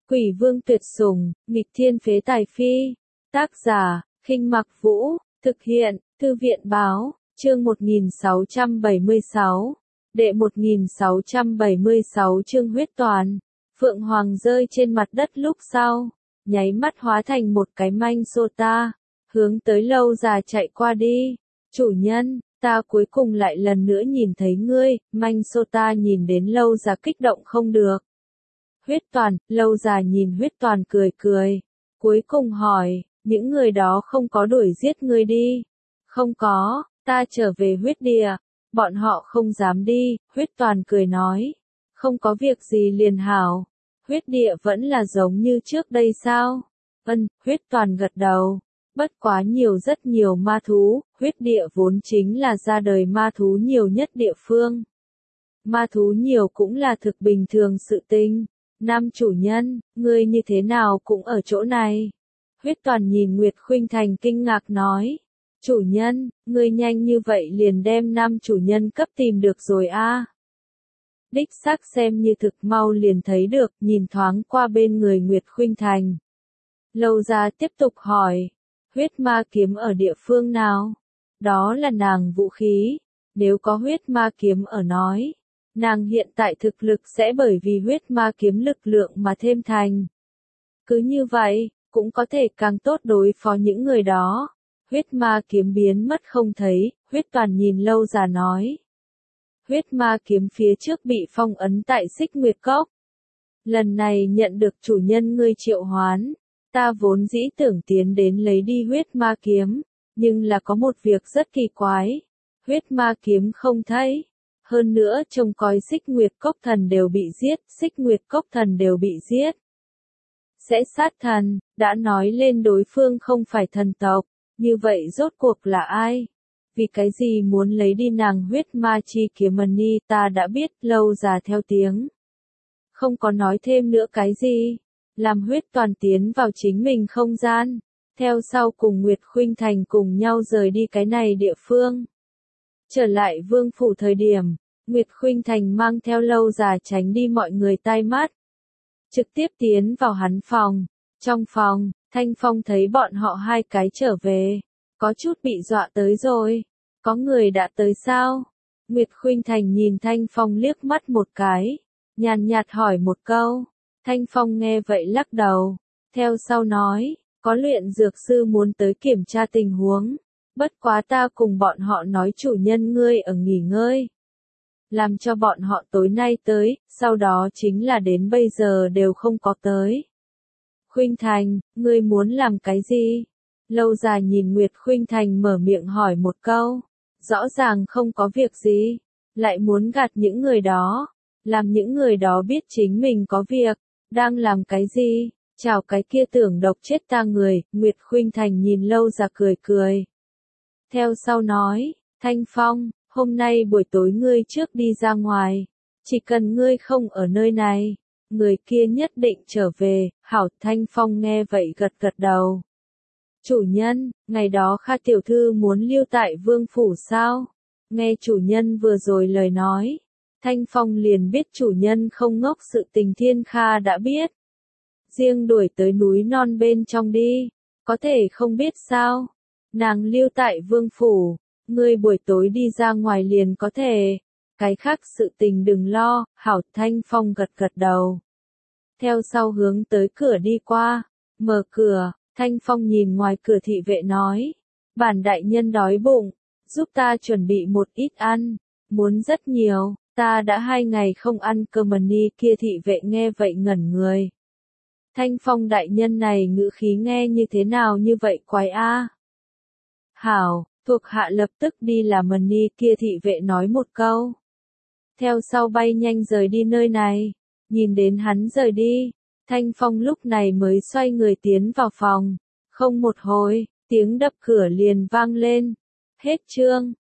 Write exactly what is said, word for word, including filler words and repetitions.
Quỷ vương tuyệt sủng, nghịch thiên phế tài phi. Tác giả, Khinh Mặc Vũ, thực hiện, Thư viện báo, chương một nghìn sáu trăm bảy mươi sáu. Đệ một nghìn sáu trăm bảy mươi sáu chương huyết toàn. Phượng Hoàng rơi trên mặt đất lúc sau, nháy mắt hóa thành một cái manh sota, hướng tới Lâu Già chạy qua đi. Chủ nhân, ta cuối cùng lại lần nữa nhìn thấy ngươi. Manh sota nhìn đến Lâu Già kích động không được. Huyết toàn, Lâu Già nhìn huyết toàn cười cười. Cuối cùng hỏi, những người đó không có đuổi giết ngươi đi. Không có, ta trở về huyết địa. Bọn họ không dám đi, huyết toàn cười nói. Không có việc gì liền hảo. Huyết địa vẫn là giống như trước đây sao? Ân, huyết toàn gật đầu. Bất quá nhiều rất nhiều ma thú, huyết địa vốn chính là ra đời ma thú nhiều nhất địa phương. Ma thú nhiều cũng là thực bình thường sự tình. Nam chủ nhân, ngươi như thế nào cũng ở chỗ này. Huyết toàn nhìn Nguyệt Khuynh Thành kinh ngạc nói. Chủ nhân, ngươi nhanh như vậy liền đem nam chủ nhân cấp tìm được rồi a. À. Đích xác xem như thực mau liền thấy được, nhìn thoáng qua bên người Nguyệt Khuynh Thành. Lâu Già tiếp tục hỏi, huyết ma kiếm ở địa phương nào? Đó là nàng vũ khí, nếu có huyết ma kiếm ở nói, nàng hiện tại thực lực sẽ bởi vì huyết ma kiếm lực lượng mà thêm thành. Cứ như vậy, cũng có thể càng tốt đối phó những người đó. Huyết ma kiếm biến mất không thấy, huyết toàn nhìn Lâu Già nói. Huyết ma kiếm phía trước bị phong ấn tại Xích Nguyệt Cốc. Lần này nhận được chủ nhân ngươi triệu hoán, ta vốn dĩ tưởng tiến đến lấy đi huyết ma kiếm, nhưng là có một việc rất kỳ quái. Huyết ma kiếm không thấy. Hơn nữa trông coi Xích Nguyệt Cốc thần đều bị giết, Xích Nguyệt Cốc thần đều bị giết. Sẽ sát thần, đã nói lên đối phương không phải thần tộc, như vậy rốt cuộc là ai? Vì cái gì muốn lấy đi nàng huyết ma chi kiếm mani ta đã biết. Lâu Già theo tiếng. Không có nói thêm nữa cái gì. Làm huyết toàn tiến vào chính mình không gian. Theo sau cùng Nguyệt Khuynh Thành cùng nhau rời đi cái này địa phương. Trở lại vương phủ thời điểm, Nguyệt Khuynh Thành mang theo Lâu Già tránh đi mọi người tai mắt. Trực tiếp tiến vào hắn phòng. Trong phòng, Thanh Phong thấy bọn họ hai cái trở về. Có chút bị dọa tới rồi. Có người đã tới sao? Nguyệt Khuynh Thành nhìn Thanh Phong liếc mắt một cái. Nhàn nhạt hỏi một câu. Thanh Phong nghe vậy lắc đầu. Theo sau nói, có luyện dược sư muốn tới kiểm tra tình huống. Bất quá ta cùng bọn họ nói chủ nhân ngươi ở nghỉ ngơi. Làm cho bọn họ tối nay tới, sau đó chính là đến bây giờ đều không có tới. Khuynh Thành, ngươi muốn làm cái gì? Lâu Già nhìn Nguyệt Khuynh Thành mở miệng hỏi một câu. Rõ ràng không có việc gì, lại muốn gạt những người đó, làm những người đó biết chính mình có việc, đang làm cái gì, chào cái kia tưởng độc chết ta người. Nguyệt Khuynh Thành nhìn Lâu Già cười cười. Theo sau nói, Thanh Phong, hôm nay buổi tối ngươi trước đi ra ngoài, chỉ cần ngươi không ở nơi này, người kia nhất định trở về. Hảo. Thanh Phong nghe vậy gật gật đầu. Chủ nhân, ngày đó Kha tiểu thư muốn lưu tại vương phủ sao? Nghe chủ nhân vừa rồi lời nói, Thanh Phong liền biết chủ nhân không ngốc, sự tình Thiên Kha đã biết. Riêng đuổi tới núi non bên trong đi, có thể không biết sao? Nàng lưu tại vương phủ, ngươi buổi tối đi ra ngoài liền có thể, cái khác sự tình đừng lo. Hảo. Thanh Phong gật gật đầu. Theo sau hướng tới cửa đi qua, mở cửa. Thanh Phong nhìn ngoài cửa thị vệ nói, bản đại nhân đói bụng, giúp ta chuẩn bị một ít ăn, muốn rất nhiều, ta đã hai ngày không ăn cơm mani. Kia thị vệ nghe vậy ngẩn người. Thanh Phong đại nhân này ngữ khí nghe như thế nào như vậy quái a? À. Hảo, thuộc hạ lập tức đi làm mani. Kia thị vệ nói một câu. Theo sau bay nhanh rời đi nơi này, nhìn đến hắn rời đi. Thanh Phong lúc này mới xoay người tiến vào phòng. Không một hồi, tiếng đập cửa liền vang lên. Hết chương.